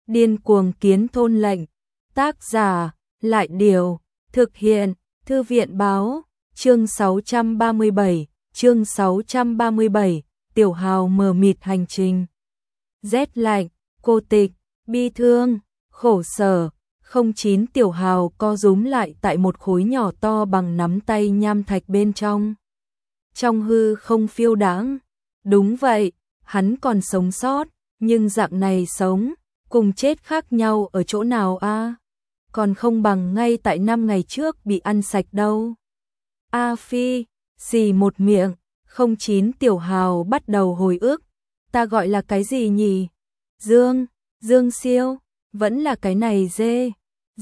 Điên cuồng kiến thôn lệnh. Tác giả, Lại Điều. Thực hiện, Thư viện Báo. Chương 637, Tiểu Hào mờ mịt hành trình. Rét lạnh, cô tịch, bi thương, khổ sở. 09 Tiểu Hào co rúm lại tại một khối nhỏ to bằng nắm tay nham thạch bên trong. Trong hư không phiêu đãng. Đúng vậy, hắn còn sống sót, nhưng dạng này sống, cùng chết khác nhau ở chỗ nào a? Còn không bằng ngay tại 5 ngày trước bị ăn sạch đâu. A Phi, xì một miệng, 09 Tiểu Hào bắt đầu hồi ức. Ta gọi là cái gì nhỉ? Dương Siêu, vẫn là cái này dê.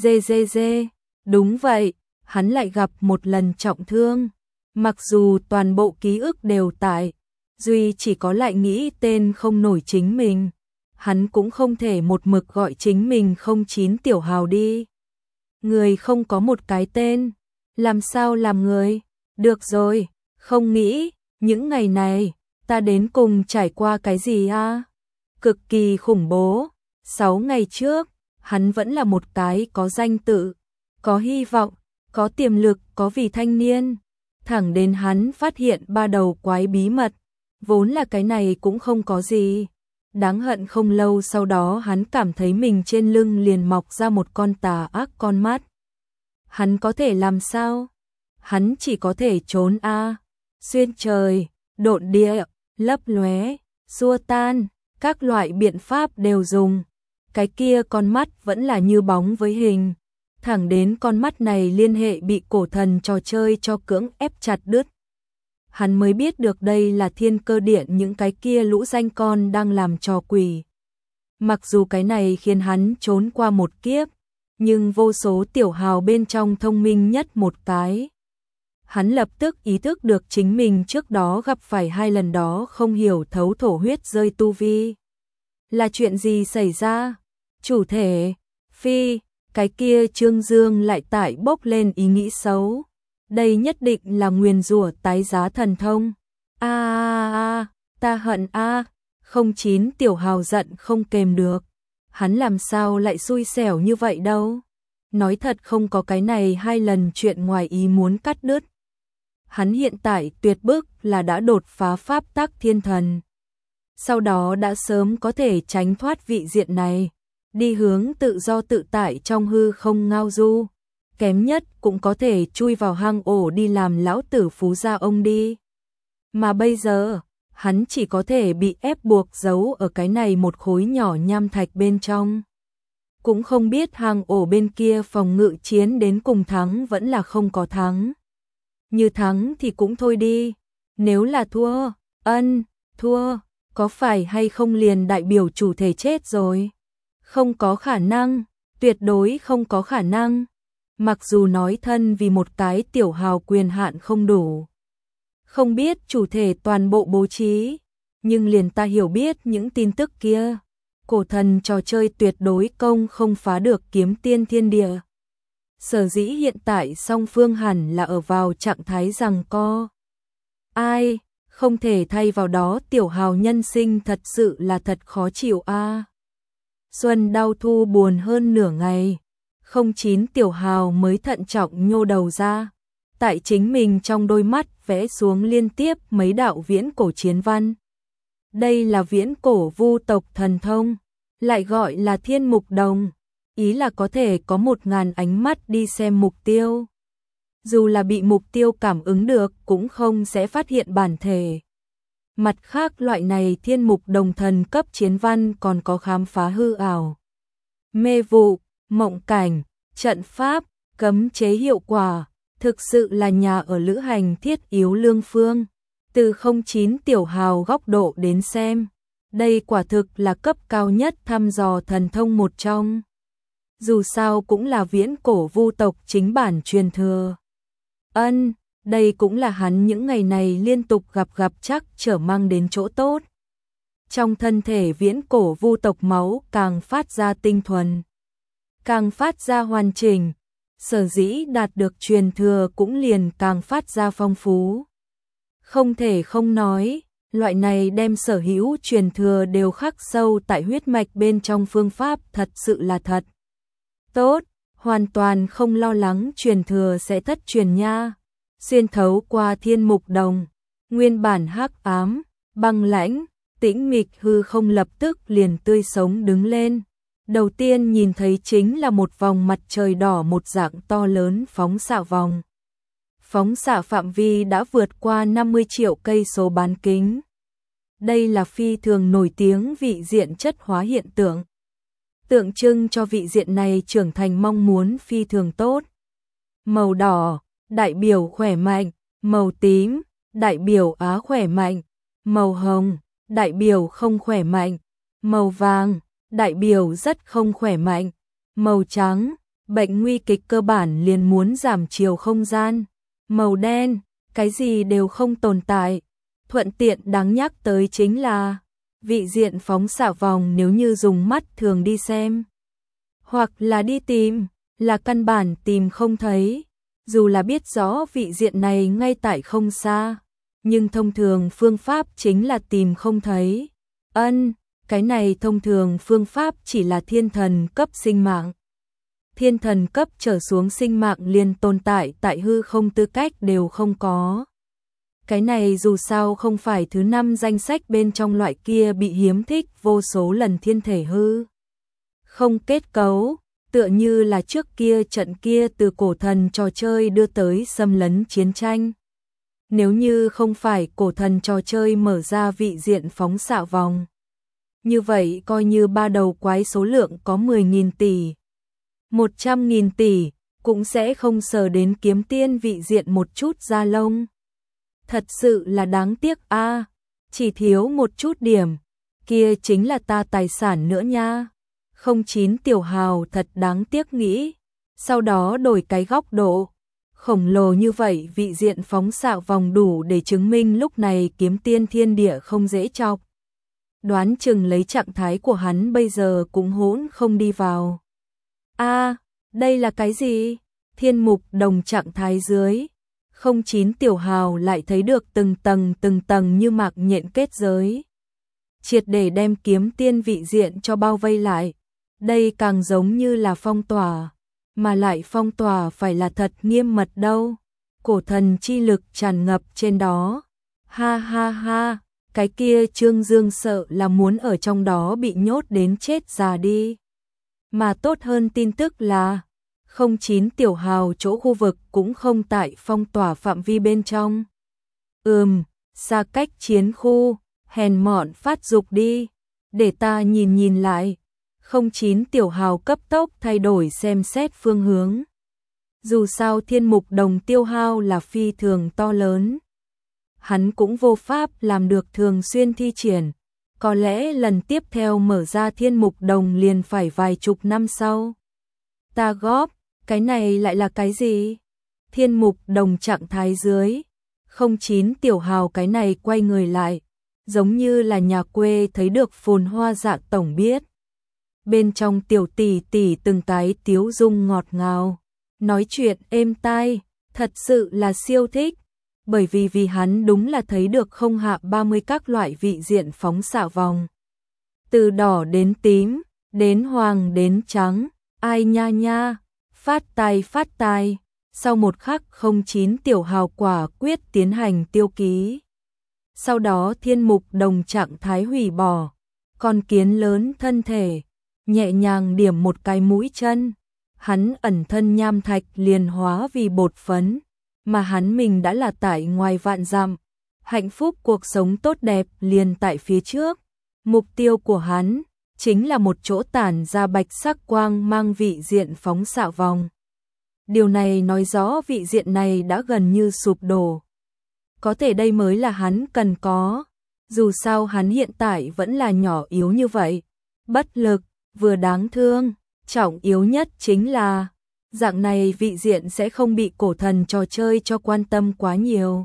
Dê. Đúng vậy, hắn lại gặp một lần trọng thương. Mặc dù toàn bộ ký ức đều tại, duy chỉ có lại nghĩ tên không nổi chính mình. Hắn cũng không thể một mực gọi chính mình 09 Tiểu Hào đi. Người không có một cái tên, làm sao làm người? Được rồi, không nghĩ, những ngày này, ta đến cùng trải qua cái gì a? Cực kỳ khủng bố. 6 ngày trước, hắn vẫn là một cái có danh tự, có hy vọng, có tiềm lực, có vị thanh niên. Thẳng đến hắn phát hiện ba đầu quái bí mật, vốn là cái này cũng không có gì. Đáng hận không lâu sau đó hắn cảm thấy mình trên lưng liền mọc ra một con tà ác con mắt. Hắn có thể làm sao? Hắn chỉ có thể trốn a, xuyên trời, độn địa, lấp lóe, xua tan, các loại biện pháp đều dùng. Cái kia con mắt vẫn là như bóng với hình. Thẳng đến con mắt này liên hệ bị cổ thần trò chơi cho cưỡng ép chặt đứt. Hắn mới biết được đây là thiên cơ điện, những cái kia lũ danh con đang làm trò quỷ. Mặc dù cái này khiến hắn trốn qua một kiếp, nhưng vô số Tiểu Hào bên trong thông minh nhất một cái. Hắn lập tức ý thức được chính mình trước đó gặp phải 2 lần đó không hiểu thấu thổ huyết rơi tu vi. Là chuyện gì xảy ra? Chủ thể, Phi, cái kia Trương Dương lại tại bốc lên ý nghĩ xấu. Đây nhất định là nguyền rủa tái giá thần thông. Ta hận a. 09 Tiểu Hào giận không kềm được. Hắn làm sao lại xui xẻo như vậy đâu. Nói thật không có cái này 2 lần chuyện ngoài ý muốn cắt đứt. Hắn hiện tại tuyệt bức là đã đột phá pháp tắc thiên thần. Sau đó đã sớm có thể tránh thoát vị diện này, đi hướng tự do tự tại trong hư không ngao du. Kém nhất cũng có thể chui vào hang ổ đi làm lão tử phú gia ông đi. Mà bây giờ, hắn chỉ có thể bị ép buộc giấu ở cái này một khối nhỏ nham thạch bên trong. Cũng không biết hang ổ bên kia phòng ngự chiến đến cùng thắng vẫn là không có thắng. Như thắng thì cũng thôi đi, nếu là thua, thua, có phải hay không liền đại biểu chủ thể chết rồi? Không có khả năng, tuyệt đối không có khả năng. Mặc dù nói thân vì một cái Tiểu Hào quyền hạn không đủ, không biết chủ thể toàn bộ bố trí, nhưng liền ta hiểu biết những tin tức kia. Cổ thần trò chơi tuyệt đối công không phá được kiếm tiên thiên địa. Sở dĩ hiện tại song phương hẳn là ở vào trạng thái giằng co. Ai, không thể thay vào đó Tiểu Hào nhân sinh thật sự là thật khó chịu a. Xuân đau thu buồn hơn nửa ngày, 09 Tiểu Hào mới thận trọng nhô đầu ra. Tại chính mình trong đôi mắt vẽ xuống liên tiếp mấy đạo viễn cổ chiến văn. Đây là viễn cổ vu tộc thần thông, lại gọi là thiên mục đồng. Ý là có thể có 1000 ánh mắt đi xem mục tiêu. Dù là bị mục tiêu cảm ứng được cũng không sẽ phát hiện bản thể. Mặt khác loại này thiên mục đồng thần cấp chiến văn còn có khám phá hư ảo, mê vụ, mộng cảnh, trận pháp, cấm chế hiệu quả, thực sự là nhà ở lữ hành thiết yếu lương phương. Từ 09 Tiểu Hào góc độ đến xem, đây quả thực là cấp cao nhất thăm dò thần thông một trong. Dù sao cũng là viễn cổ vu tộc chính bản truyền thừa. Đây cũng là hắn những ngày này liên tục gặp chắc trở mang đến chỗ tốt. Trong thân thể viễn cổ vu tộc máu càng phát ra tinh thuần, càng phát ra hoàn chỉnh, sở dĩ đạt được truyền thừa cũng liền càng phát ra phong phú. Không thể không nói, Loại này đem sở hữu truyền thừa đều khắc sâu tại huyết mạch bên trong phương pháp thật sự là thật tốt, hoàn toàn không lo lắng truyền thừa sẽ thất truyền nha. Xuyên thấu qua thiên mục đồng, nguyên bản hắc ám, băng lãnh, tĩnh mịch hư không lập tức liền tươi sống đứng lên. Đầu tiên nhìn thấy chính là một vòng mặt trời đỏ một dạng to lớn phóng xạ vòng. Phóng xạ phạm vi đã vượt qua 50 triệu cây số bán kính. Đây là phi thường nổi tiếng vị diện chất hóa hiện tượng. Tượng trưng cho vị diện này trưởng thành mong muốn phi thường tốt. Màu đỏ, đại biểu khỏe mạnh, màu tím, đại biểu á khỏe mạnh, màu hồng, đại biểu không khỏe mạnh, màu vàng, đại biểu rất không khỏe mạnh, màu trắng, bệnh nguy kịch cơ bản liền muốn giảm chiều không gian, màu đen, cái gì đều không tồn tại. Thuận tiện đáng nhắc tới chính là vị diện phóng xạ vòng nếu như dùng mắt thường đi xem, hoặc là đi tìm, là căn bản tìm không thấy. Dù là biết rõ vị diện này ngay tại không xa, nhưng thông thường phương pháp chính là tìm không thấy. Cái này thông thường phương pháp chỉ là thiên thần cấp sinh mạng. Thiên thần cấp trở xuống sinh mạng liền tồn tại tại hư không tư cách đều không có. Cái này dù sao không phải thứ 5 danh sách bên trong loại kia bị hiếm thích vô số lần thiên thể hư không kết cấu, tựa như là trước kia trận kia từ cổ thần trò chơi đưa tới xâm lấn chiến tranh. Nếu như không phải cổ thần trò chơi mở ra vị diện phóng xạ vòng, như vậy coi như ba đầu quái số lượng có 10.000 tỷ, 100.000 tỷ, cũng sẽ không sờ đến kiếm tiên vị diện một chút da lông. Thật sự là đáng tiếc a, chỉ thiếu một chút điểm, kia chính là ta tài sản nữa nha. 09 Tiểu Hào thật đáng tiếc nghĩ, sau đó đổi cái góc độ, khổng lồ như vậy vị diện phóng xạ vòng đủ để chứng minh lúc này kiếm tiên thiên địa không dễ chọc. Đoán chừng lấy trạng thái của hắn bây giờ cũng hỗn không đi vào. Đây là cái gì? Thiên mục đồng trạng thái dưới. 09 Tiểu Hào lại thấy được từng tầng như mạc nhện kết giới, triệt để đem kiếm tiên vị diện cho bao vây lại. Đây càng giống như là phong tỏa, mà lại phong tỏa phải là thật nghiêm mật đâu. Cổ thần chi lực tràn ngập trên đó. Ha ha ha, cái kia Trương Dương sợ là muốn ở trong đó bị nhốt đến chết già đi. Mà tốt hơn tin tức là 09 Tiểu Hào chỗ khu vực cũng không tại phong tỏa phạm vi bên trong. Xa cách chiến khu, hèn mọn phát dục đi, để ta nhìn lại. 09 Tiểu Hào cấp tốc thay đổi xem xét phương hướng. Dù sao thiên mục đồng tiêu hao là phi thường to lớn, hắn cũng vô pháp làm được thường xuyên thi triển. Có lẽ lần tiếp theo mở ra thiên mục đồng liền phải vài chục năm sau. Ta góp, cái này lại là cái gì? Thiên mục đồng trạng thái dưới. 09 Tiểu Hào cái này quay người lại, giống như là nhà quê thấy được phồn hoa dạ tổng biết. Bên trong tiểu tỷ tỷ từng cái tiếu dung ngọt ngào, nói chuyện êm tai, thật sự là siêu thích. Bởi vì hắn đúng là thấy được không hạ 30 các loại vị diện phóng xạ vòng. Từ đỏ đến tím, đến hoàng đến trắng, ai nha nha, phát tài. Sau một khắc 09 Tiểu Hào quả quyết tiến hành tiêu ký. Sau đó thiên mục đồng trạng thái hủy bỏ, con kiến lớn thân thể, nhẹ nhàng điểm một cái mũi chân, hắn ẩn thân nham thạch liền hóa vì bột phấn, mà hắn mình đã là tại ngoài vạn dặm, hạnh phúc cuộc sống tốt đẹp liền tại phía trước. Mục tiêu của hắn chính là một chỗ tản ra bạch sắc quang mang vị diện phóng xạ vòng. Điều này nói rõ vị diện này đã gần như sụp đổ. Có thể đây mới là hắn cần có, dù sao hắn hiện tại vẫn là nhỏ yếu như vậy, bất lực, vừa đáng thương, trọng yếu nhất chính là dạng này vị diện sẽ không bị cổ thần trò chơi cho quan tâm quá nhiều.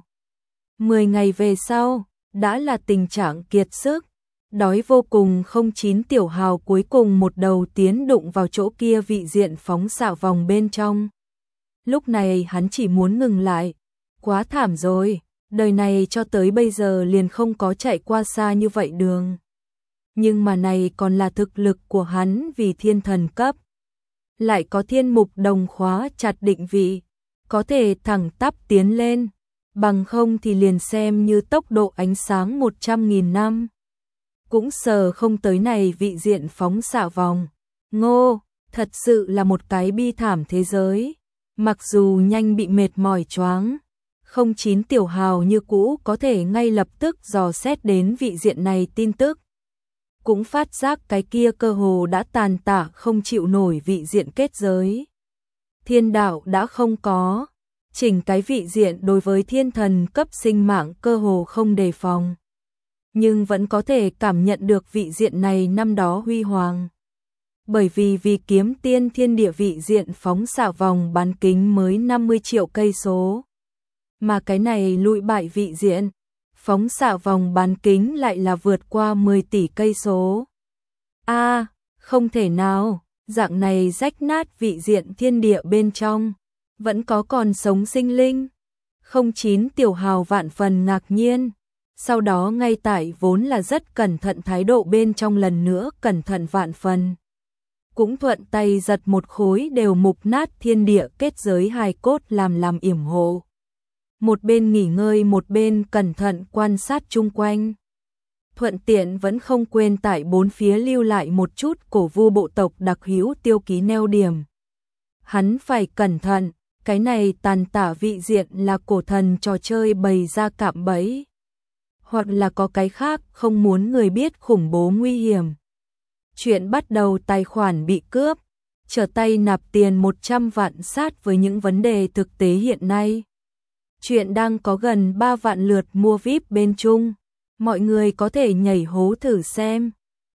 10 ngày về sau, đã là tình trạng kiệt sức, đói vô cùng. 09 Tiểu Hào cuối cùng một đầu tiến đụng vào chỗ kia vị diện phóng xạ vòng bên trong. Lúc này hắn chỉ muốn ngừng lại, quá thảm rồi, đời này cho tới bây giờ liền không có chạy qua xa như vậy đường. Nhưng mà này còn là thực lực của hắn vì thiên thần cấp. Lại có thiên mục đồng khóa chặt định vị, có thể thẳng tắp tiến lên, bằng không thì liền xem như tốc độ ánh sáng 100.000 năm. Cũng sờ không tới này vị diện phóng xạ vòng. Ngô, thật sự là một cái bi thảm thế giới. Mặc dù nhanh bị mệt mỏi choáng, 09 Tiểu Hào như cũ có thể ngay lập tức dò xét đến vị diện này tin tức. Cũng phát giác cái kia cơ hồ đã tàn tạ không chịu nổi vị diện kết giới. Thiên đạo đã không có, chỉnh cái vị diện đối với thiên thần cấp sinh mạng cơ hồ không đề phòng. Nhưng vẫn có thể cảm nhận được vị diện này năm đó huy hoàng. Bởi vì kiếm tiên thiên địa vị diện phóng xạ vòng bán kính mới 50 triệu cây số. Mà cái này lụi bại vị diện, phóng xạ vòng bán kính lại là vượt qua 10 tỷ cây số. Không thể nào, dạng này rách nát vị diện thiên địa bên trong, vẫn có còn sống sinh linh. 09 Tiểu Hào vạn phần ngạc nhiên, sau đó ngay tại vốn là rất cẩn thận thái độ bên trong lần nữa cẩn thận vạn phần. Cũng thuận tay giật một khối đều mục nát thiên địa kết giới hài cốt làm yểm hộ. Một bên nghỉ ngơi một bên cẩn thận quan sát chung quanh. Thuận tiện vẫn không quên tại bốn phía lưu lại một chút cổ vu bộ tộc đặc hữu tiêu ký neo điểm. Hắn phải cẩn thận, cái này tàn tả vị diện là cổ thần trò chơi bày ra cạm bẫy. Hoặc là có cái khác không muốn người biết khủng bố nguy hiểm. Chuyện bắt đầu tài khoản bị cướp, trở tay nạp tiền 100 vạn sát với những vấn đề thực tế hiện nay. Chuyện đang có gần 3 vạn lượt mua VIP bên Trung, mọi người có thể nhảy hố thử xem.